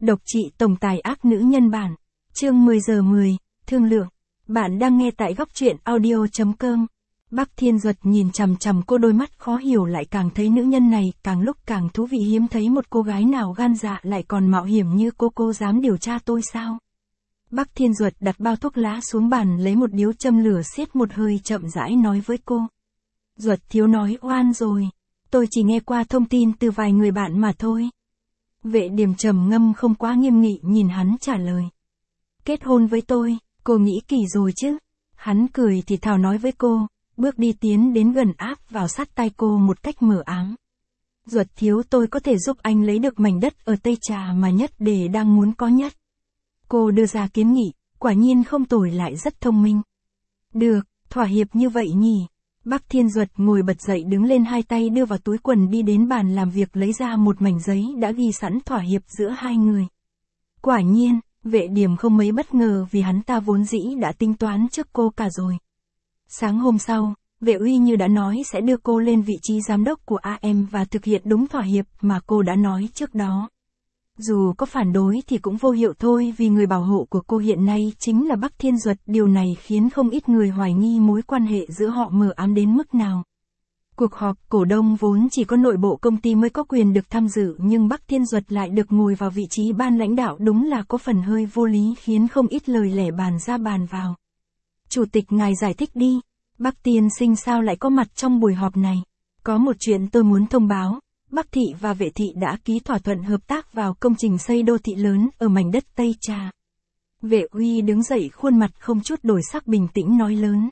Độc trị tổng tài ác nữ nhân bản. Chương 10 giờ 10, thương lượng. Bạn đang nghe tại góc truyện audio.com. Bắc Thiên Duật nhìn chằm chằm cô, đôi mắt khó hiểu, lại càng thấy nữ nhân này càng lúc càng thú vị. Hiếm thấy một cô gái nào gan dạ lại còn mạo hiểm như cô dám điều tra tôi sao? Bắc Thiên Duật đặt bao thuốc lá xuống bàn, lấy một điếu châm lửa, siết một hơi, chậm rãi nói với cô. Duật thiếu nói oan rồi. Tôi chỉ nghe qua thông tin từ vài người bạn mà thôi. Vệ Điềm trầm ngâm không quá nghiêm nghị nhìn hắn trả lời. Kết hôn với tôi, cô nghĩ kỳ rồi chứ? Hắn cười thì thào nói với cô, bước đi tiến đến gần, áp vào sát tai cô một cách mờ ám. Duật thiếu, tôi có thể giúp anh lấy được mảnh đất ở Tây Trà mà Nhất Đề đang muốn có nhất. Cô đưa ra kiến nghị, quả nhiên không tồi, lại rất thông minh. Được, thỏa hiệp như vậy nhỉ? Bắc Thiên Duật ngồi bật dậy, đứng lên, hai tay đưa vào túi quần, đi đến bàn làm việc, lấy ra một mảnh giấy đã ghi sẵn thỏa hiệp giữa hai người. Quả nhiên, Vệ Điềm không mấy bất ngờ, vì hắn ta vốn dĩ đã tính toán trước cô cả rồi. Sáng hôm sau, Vệ Uy như đã nói sẽ đưa cô lên vị trí giám đốc của AM và thực hiện đúng thỏa hiệp mà cô đã nói trước đó. Dù có phản đối thì cũng vô hiệu thôi, vì người bảo hộ của cô hiện nay chính là Bắc Thiên Duật. Điều này khiến không ít người hoài nghi mối quan hệ giữa họ mờ ám đến mức nào. Cuộc họp cổ đông vốn chỉ có nội bộ công ty mới có quyền được tham dự, nhưng Bắc Thiên Duật lại được ngồi vào vị trí ban lãnh đạo, đúng là có phần hơi vô lý, khiến không ít lời lẻ bàn ra bàn vào. Chủ tịch ngài giải thích đi, Bắc tiên sinh sao lại có mặt trong buổi họp này? Có một chuyện tôi muốn thông báo. Bắc thị và Vệ thị đã ký thỏa thuận hợp tác vào công trình xây đô thị lớn ở mảnh đất Tây Trà. Vệ Uy đứng dậy, khuôn mặt không chút đổi sắc, bình tĩnh nói lớn.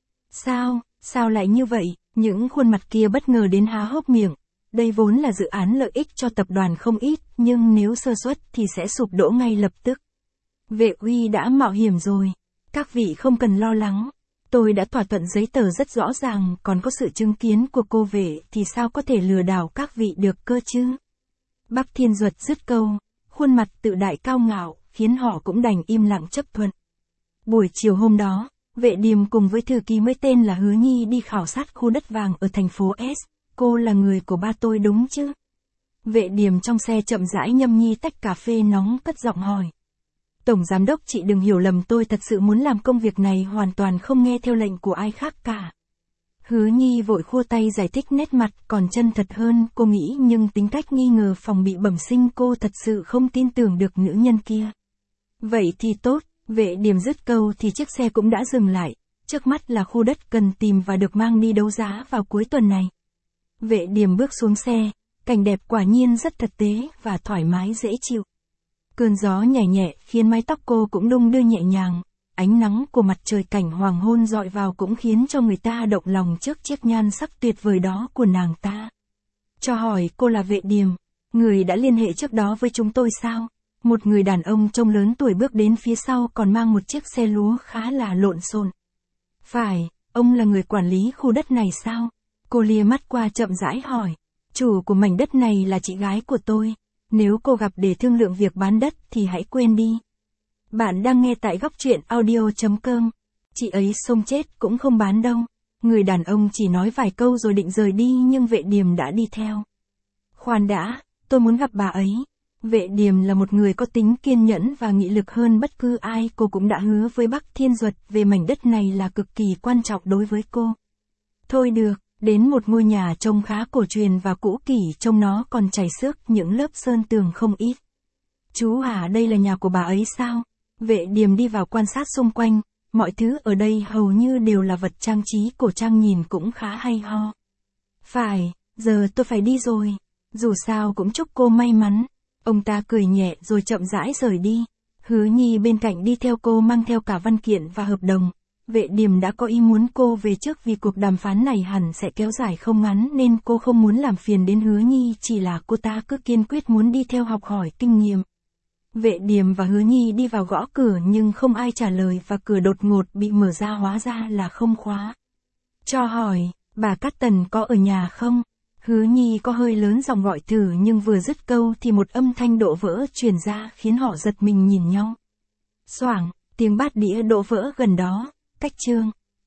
Sao lại như vậy? Những khuôn mặt kia bất ngờ đến há hốc miệng. Đây vốn là dự án lợi ích cho tập đoàn không ít, nhưng nếu sơ suất thì sẽ sụp đổ ngay lập tức. Vệ Uy đã mạo hiểm rồi. Các vị không cần lo lắng. Tôi đã thỏa thuận giấy tờ rất rõ ràng, còn có sự chứng kiến của cô Vệ thì sao có thể lừa đảo các vị được cơ chứ? Bắc Thiên Duật dứt câu, khuôn mặt tự đại cao ngạo, khiến họ cũng đành im lặng chấp thuận. Buổi chiều hôm đó, Vệ Điềm cùng với thư ký mới tên là Hứa Nhi đi khảo sát khu đất vàng ở thành phố S. Cô là người của ba tôi đúng chứ? Vệ Điềm trong xe chậm rãi nhâm nhi tách cà phê nóng, cất giọng hỏi. Tổng giám đốc, chị đừng hiểu lầm, tôi thật sự muốn làm công việc này, hoàn toàn không nghe theo lệnh của ai khác cả. Hứa Nhi vội khua tay giải thích, nét mặt còn chân thật hơn. Cô nghĩ nhưng tính cách nghi ngờ phòng bị bẩm sinh, cô thật sự không tin tưởng được nữ nhân kia. Vậy thì tốt. Vệ Điềm dứt câu thì chiếc xe cũng đã dừng lại. Trước mắt là khu đất cần tìm và được mang đi đấu giá vào cuối tuần này. Vệ Điềm bước xuống xe, cảnh đẹp quả nhiên rất thực tế và thoải mái dễ chịu. Cơn gió nhẹ nhẹ khiến mái tóc cô cũng đung đưa nhẹ nhàng, ánh nắng của mặt trời cảnh hoàng hôn dọi vào cũng khiến cho người ta động lòng trước chiếc nhan sắc tuyệt vời đó của nàng ta. Cho hỏi, cô là Vệ Điềm, người đã liên hệ trước đó với chúng tôi sao? Một người đàn ông trông lớn tuổi bước đến phía sau, còn mang một chiếc xe lúa khá là lộn xộn. Phải, ông là người quản lý khu đất này sao? Cô lia mắt qua chậm rãi hỏi. Chủ của mảnh đất này là chị gái của tôi. Nếu cô gặp để thương lượng việc bán đất thì hãy quên đi. Bạn đang nghe tại góc truyện audio.com. Chị ấy xông chết cũng không bán đâu. Người đàn ông chỉ nói vài câu rồi định rời đi, nhưng Vệ Điềm đã đi theo. Khoan đã, tôi muốn gặp bà ấy. Vệ Điềm là một người có tính kiên nhẫn và nghị lực hơn bất cứ ai. Cô cũng đã hứa với Bắc Thiên Duật về mảnh đất này là cực kỳ quan trọng đối với cô. Thôi được. Đến một ngôi nhà trông khá cổ truyền và cũ kỹ, trông nó còn chảy xước những lớp sơn tường không ít. Chú à, đây là nhà của bà ấy sao? Vệ Điềm đi vào quan sát xung quanh, mọi thứ ở đây hầu như đều là vật trang trí cổ trang, nhìn cũng khá hay ho. Phải, giờ tôi phải đi rồi. Dù sao cũng chúc cô may mắn. Ông ta cười nhẹ rồi chậm rãi rời đi. Hứa Nhi bên cạnh đi theo cô, mang theo cả văn kiện và hợp đồng. Vệ Điềm đã có ý muốn cô về trước, vì cuộc đàm phán này hẳn sẽ kéo dài không ngắn, nên cô không muốn làm phiền đến Hứa Nhi, chỉ là cô ta cứ kiên quyết muốn đi theo học hỏi kinh nghiệm. Vệ Điềm và Hứa Nhi đi vào gõ cửa nhưng không ai trả lời, và cửa đột ngột bị mở ra, hóa ra là không khóa. Cho hỏi, bà Cát Tần có ở nhà không? Hứa Nhi có hơi lớn giọng gọi thử, nhưng vừa dứt câu thì một âm thanh đổ vỡ truyền ra, khiến họ giật mình nhìn nhau. Xoảng, tiếng bát đĩa đổ vỡ gần đó. Cách chương